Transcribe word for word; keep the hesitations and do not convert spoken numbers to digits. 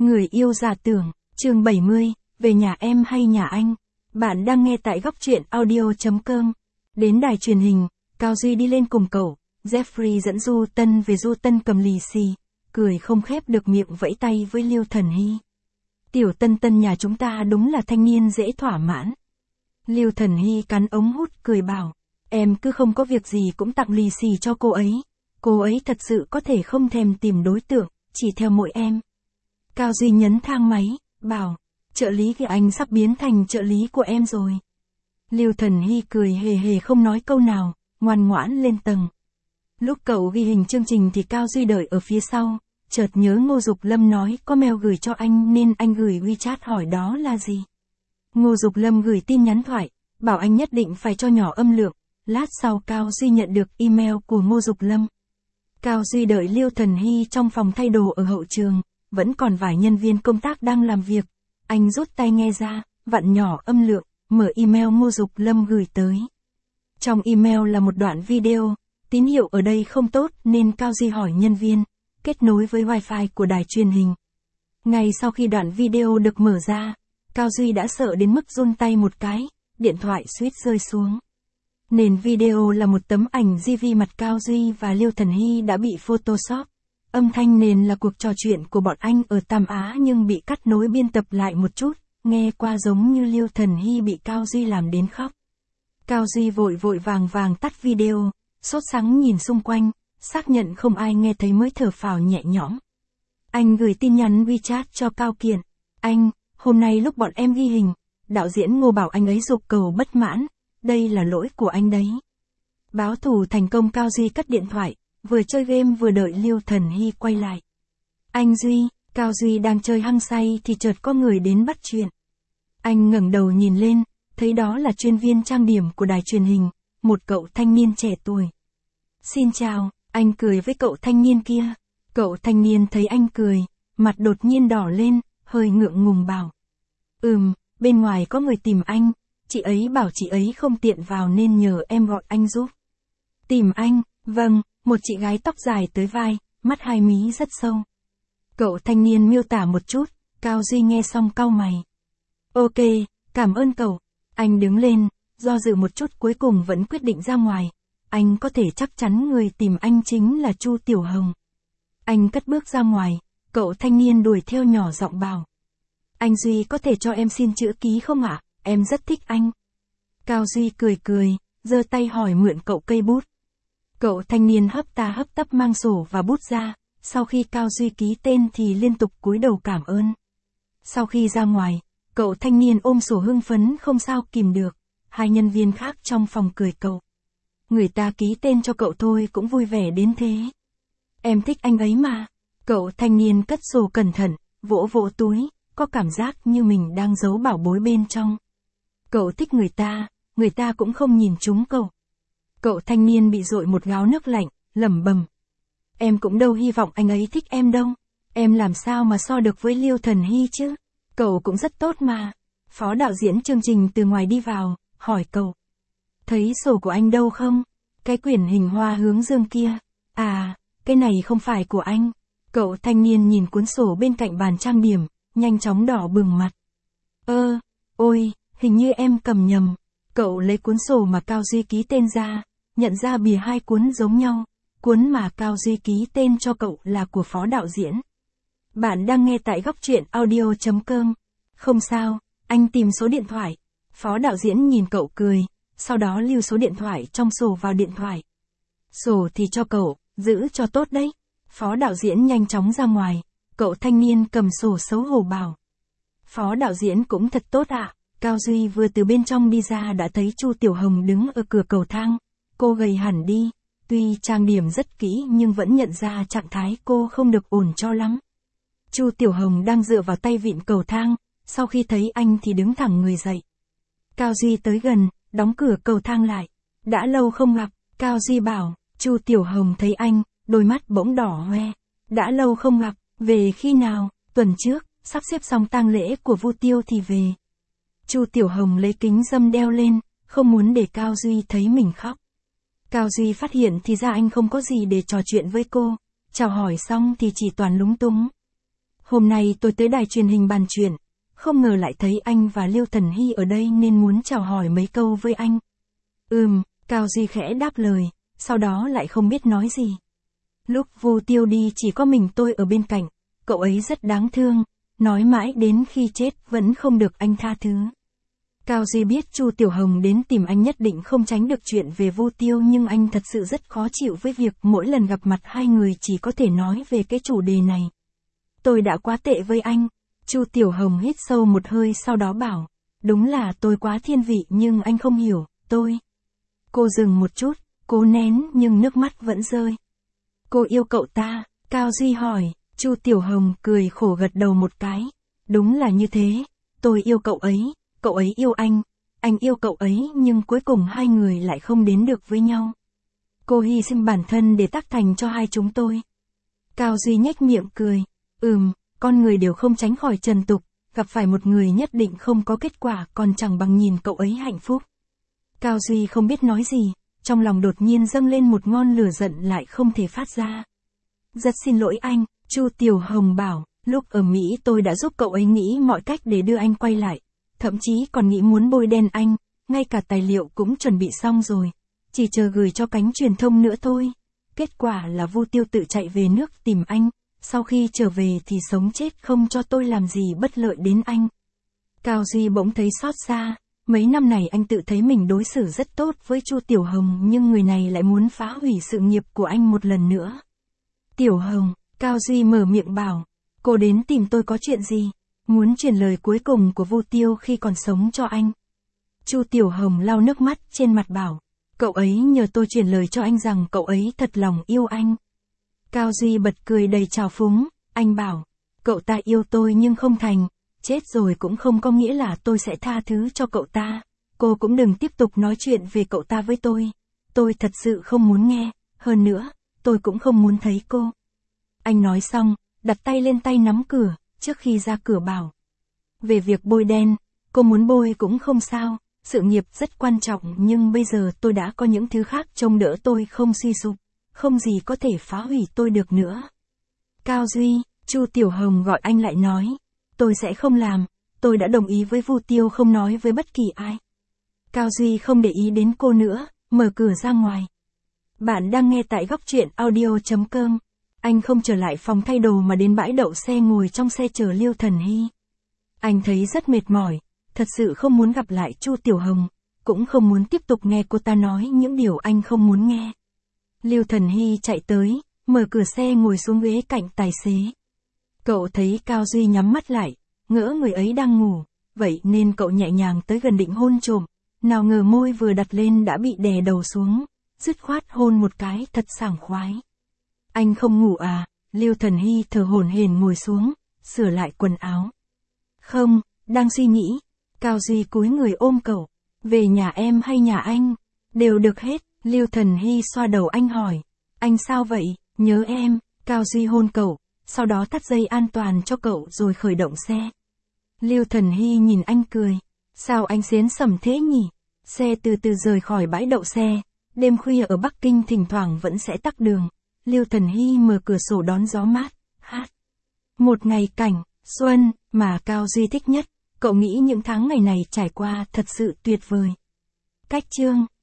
Người yêu giả tưởng, chương bảy mươi, về nhà em hay nhà anh? Bạn đang nghe tại góc truyện audio.com. Đến đài truyền hình, Cao Duy đi lên cùng cậu, Jeffrey dẫn Du Tân về. Du Tân cầm lì xì, cười không khép được miệng vẫy tay với Liêu Thần Hy. Tiểu Tân Tân nhà chúng ta đúng là thanh niên dễ thỏa mãn. Liêu Thần Hy cắn ống hút cười bảo, em cứ không có việc gì cũng tặng lì xì cho cô ấy. Cô ấy thật sự có thể không thèm tìm đối tượng, chỉ theo mỗi em. Cao Duy nhấn thang máy, bảo, trợ lý của anh sắp biến thành trợ lý của em rồi. Liêu Thần Hy cười hề hề không nói câu nào, ngoan ngoãn lên tầng. Lúc cậu ghi hình chương trình thì Cao Duy đợi ở phía sau, chợt nhớ Ngô Dục Lâm nói có mail gửi cho anh nên anh gửi WeChat hỏi đó là gì. Ngô Dục Lâm gửi tin nhắn thoại, bảo anh nhất định phải cho nhỏ âm lượng. Lát sau Cao Duy nhận được email của Ngô Dục Lâm. Cao Duy đợi Liêu Thần Hy trong phòng thay đồ ở hậu trường, vẫn còn vài nhân viên công tác đang làm việc. Anh rút tai nghe ra, vặn nhỏ âm lượng, mở email Ngô Dục Lâm gửi tới. Trong email là một đoạn video, tín hiệu ở đây không tốt nên Cao Duy hỏi nhân viên, kết nối với wifi của đài truyền hình. Ngay sau khi đoạn video được mở ra, Cao Duy đã sợ đến mức run tay một cái, điện thoại suýt rơi xuống. Nền video là một tấm ảnh gi vi mặt Cao Duy và Liêu Thần Hy đã bị Photoshop. Âm thanh nền là cuộc trò chuyện của bọn anh ở Tam Á nhưng bị cắt nối biên tập lại một chút, nghe qua giống như Liêu Thần Hy bị Cao Duy làm đến khóc. Cao Duy vội vội vàng vàng tắt video, sốt sắng nhìn xung quanh, xác nhận không ai nghe thấy mới thở phào nhẹ nhõm. Anh gửi tin nhắn WeChat cho Cao Kiện, anh, hôm nay lúc bọn em ghi hình, đạo diễn Ngô bảo anh ấy giục cầu bất mãn, đây là lỗi của anh đấy. Báo thù thành công. Cao Duy cất điện thoại, vừa chơi game vừa đợi Liêu Thần Hy quay lại. Anh Duy, Cao Duy đang chơi hăng say thì chợt có người đến bắt chuyện. Anh ngẩng đầu nhìn lên, thấy đó là chuyên viên trang điểm của đài truyền hình, một cậu thanh niên trẻ tuổi. Xin chào, anh cười với cậu thanh niên kia. Cậu thanh niên thấy anh cười, mặt đột nhiên đỏ lên, hơi ngượng ngùng bảo. Ừm, bên ngoài có người tìm anh, chị ấy bảo chị ấy không tiện vào nên nhờ em gọi anh giúp. Tìm anh, vâng, một chị gái tóc dài tới vai, mắt hai mí rất sâu. Cậu thanh niên miêu tả một chút, Cao Duy nghe xong cau mày. Ok, cảm ơn cậu. Anh đứng lên, do dự một chút cuối cùng vẫn quyết định ra ngoài. Anh có thể chắc chắn người tìm anh chính là Chu Tiểu Hồng. Anh cất bước ra ngoài, cậu thanh niên đuổi theo nhỏ giọng bảo. Anh Duy có thể cho em xin chữ ký không ạ? Em rất thích anh. Cao Duy cười cười, giơ tay hỏi mượn cậu cây bút. Cậu thanh niên hấp ta hấp tấp mang sổ và bút ra, sau khi Cao Duy ký tên thì liên tục cúi đầu cảm ơn. Sau khi ra ngoài, cậu thanh niên ôm sổ hưng phấn không sao kìm được, hai nhân viên khác trong phòng cười cậu. Người ta ký tên cho cậu thôi cũng vui vẻ đến thế. Em thích anh ấy mà. Cậu thanh niên cất sổ cẩn thận, vỗ vỗ túi, có cảm giác như mình đang giấu bảo bối bên trong. Cậu thích người ta, người ta cũng không nhìn trúng cậu. Cậu thanh niên bị dội một gáo nước lạnh, lẩm bẩm. Em cũng đâu hy vọng anh ấy thích em đâu. Em làm sao mà so được với Liêu Thần Hy chứ? Cậu cũng rất tốt mà. Phó đạo diễn chương trình từ ngoài đi vào, hỏi cậu. Thấy sổ của anh đâu không? Cái quyển hình hoa hướng dương kia. À, cái này không phải của anh. Cậu thanh niên nhìn cuốn sổ bên cạnh bàn trang điểm, nhanh chóng đỏ bừng mặt. Ơ, ôi, hình như em cầm nhầm. Cậu lấy cuốn sổ mà Cao Duy ký tên ra, nhận ra bìa hai cuốn giống nhau. Cuốn mà Cao Duy ký tên cho cậu là của phó đạo diễn. Bạn đang nghe tại góc truyện audio.com. Không sao, anh tìm số điện thoại. Phó đạo diễn nhìn cậu cười, sau đó lưu số điện thoại trong sổ vào điện thoại. Sổ thì cho cậu, giữ cho tốt đấy. Phó đạo diễn nhanh chóng ra ngoài, cậu thanh niên cầm sổ xấu hổ bảo. Phó đạo diễn cũng thật tốt ạ. À. Cao Duy vừa từ bên trong đi ra đã thấy Chu Tiểu Hồng đứng ở cửa cầu thang. Cô gầy hẳn đi, tuy trang điểm rất kỹ nhưng vẫn nhận ra trạng thái cô không được ổn cho lắm. Chu Tiểu Hồng đang dựa vào tay vịn cầu thang, sau khi thấy anh thì đứng thẳng người dậy. Cao Duy tới gần, đóng cửa cầu thang lại. Đã lâu không gặp, Cao Duy bảo. Chu Tiểu Hồng thấy anh, đôi mắt bỗng đỏ hoe. Đã lâu không gặp, về khi nào? Tuần trước, sắp xếp xong tang lễ của Vu Tiêu thì về. Chu Tiểu Hồng lấy kính râm đeo lên, không muốn để Cao Duy thấy mình khóc. Cao Duy phát hiện thì ra anh không có gì để trò chuyện với cô, chào hỏi xong thì chỉ toàn lúng túng. Hôm nay tôi tới đài truyền hình bàn chuyện, không ngờ lại thấy anh và Liêu Thần Hy ở đây nên muốn chào hỏi mấy câu với anh. Ừm, Cao Duy khẽ đáp lời, sau đó lại không biết nói gì. Lúc Vu Tiêu đi chỉ có mình tôi ở bên cạnh, cậu ấy rất đáng thương, nói mãi đến khi chết vẫn không được anh tha thứ. Cao Duy biết Chu Tiểu Hồng đến tìm anh nhất định không tránh được chuyện về Vu Tiêu, nhưng anh thật sự rất khó chịu với việc mỗi lần gặp mặt hai người chỉ có thể nói về cái chủ đề này. Tôi đã quá tệ với anh. Chu Tiểu Hồng hít sâu một hơi sau đó bảo, đúng là tôi quá thiên vị nhưng anh không hiểu, tôi. Cô dừng một chút, cố nén nhưng nước mắt vẫn rơi. Cô yêu cậu ta, Cao Duy hỏi. Chu Tiểu Hồng cười khổ gật đầu một cái. Đúng là như thế, tôi yêu cậu ấy, cậu ấy yêu anh, anh yêu cậu ấy nhưng cuối cùng hai người lại không đến được với nhau. Cô hy sinh bản thân để tác thành cho hai chúng tôi. Cao Duy nhếch miệng cười, ừm, con người đều không tránh khỏi trần tục, gặp phải một người nhất định không có kết quả còn chẳng bằng nhìn cậu ấy hạnh phúc. Cao Duy không biết nói gì, trong lòng đột nhiên dâng lên một ngọn lửa giận lại không thể phát ra. Rất xin lỗi anh, Chu Tiểu Hồng bảo, lúc ở Mỹ tôi đã giúp cậu ấy nghĩ mọi cách để đưa anh quay lại, thậm chí còn nghĩ muốn bôi đen anh, ngay cả tài liệu cũng chuẩn bị xong rồi, chỉ chờ gửi cho cánh truyền thông nữa thôi. Kết quả là Vu Tiêu tự chạy về nước tìm anh, sau khi trở về thì sống chết không cho tôi làm gì bất lợi đến anh. Cao Duy bỗng thấy xót xa, mấy năm này anh tự thấy mình đối xử rất tốt với Chu Tiểu Hồng nhưng người này lại muốn phá hủy sự nghiệp của anh một lần nữa. Tiểu Hồng, Cao Duy mở miệng bảo, cô đến tìm tôi có chuyện gì? Muốn truyền lời cuối cùng của Vu Tiêu khi còn sống cho anh. Chu Tiểu Hồng lau nước mắt trên mặt bảo, cậu ấy nhờ tôi truyền lời cho anh rằng cậu ấy thật lòng yêu anh. Cao Duy bật cười đầy trào phúng, anh bảo, cậu ta yêu tôi nhưng không thành, chết rồi cũng không có nghĩa là tôi sẽ tha thứ cho cậu ta. Cô cũng đừng tiếp tục nói chuyện về cậu ta với tôi. Tôi thật sự không muốn nghe, hơn nữa, tôi cũng không muốn thấy cô. Anh nói xong, đặt tay lên tay nắm cửa, trước khi ra cửa bảo. Về việc bôi đen, cô muốn bôi cũng không sao, sự nghiệp rất quan trọng nhưng bây giờ tôi đã có những thứ khác trông đỡ tôi không suy sụp, không gì có thể phá hủy tôi được nữa. Cao Duy, Chu Tiểu Hồng gọi anh lại nói, tôi sẽ không làm, tôi đã đồng ý với Vu Tiêu không nói với bất kỳ ai. Cao Duy không để ý đến cô nữa, mở cửa ra ngoài. Bạn đang nghe tại góc truyện audio chấm com. Anh không trở lại phòng thay đồ mà đến bãi đậu xe ngồi trong xe chờ Liêu Thần Hy. Anh thấy rất mệt mỏi, thật sự không muốn gặp lại Chu Tiểu Hồng, cũng không muốn tiếp tục nghe cô ta nói những điều anh không muốn nghe. Liêu Thần Hy chạy tới, mở cửa xe ngồi xuống ghế cạnh tài xế. Cậu thấy Cao Duy nhắm mắt lại, ngỡ người ấy đang ngủ, vậy nên cậu nhẹ nhàng tới gần định hôn trộm, nào ngờ môi vừa đặt lên đã bị đè đầu xuống, dứt khoát hôn một cái thật sảng khoái. Anh không ngủ à? Liêu Thần Hy thở hổn hển ngồi xuống, sửa lại quần áo. Không, đang suy nghĩ. Cao Duy cúi người ôm cậu. Về nhà em hay nhà anh? Đều được hết. Liêu Thần Hy xoa đầu anh hỏi. Anh sao vậy? Nhớ em. Cao Duy hôn cậu, sau đó thắt dây an toàn cho cậu rồi khởi động xe. Liêu Thần Hy nhìn anh cười. Sao anh xến sẩm thế nhỉ? Xe từ từ rời khỏi bãi đậu xe. Đêm khuya ở Bắc Kinh thỉnh thoảng vẫn sẽ tắc đường. Liêu Thần Hy mở cửa sổ đón gió mát, hát. Một ngày cảnh, xuân, mà Cao Duy thích nhất, cậu nghĩ những tháng ngày này trải qua thật sự tuyệt vời. Cách chương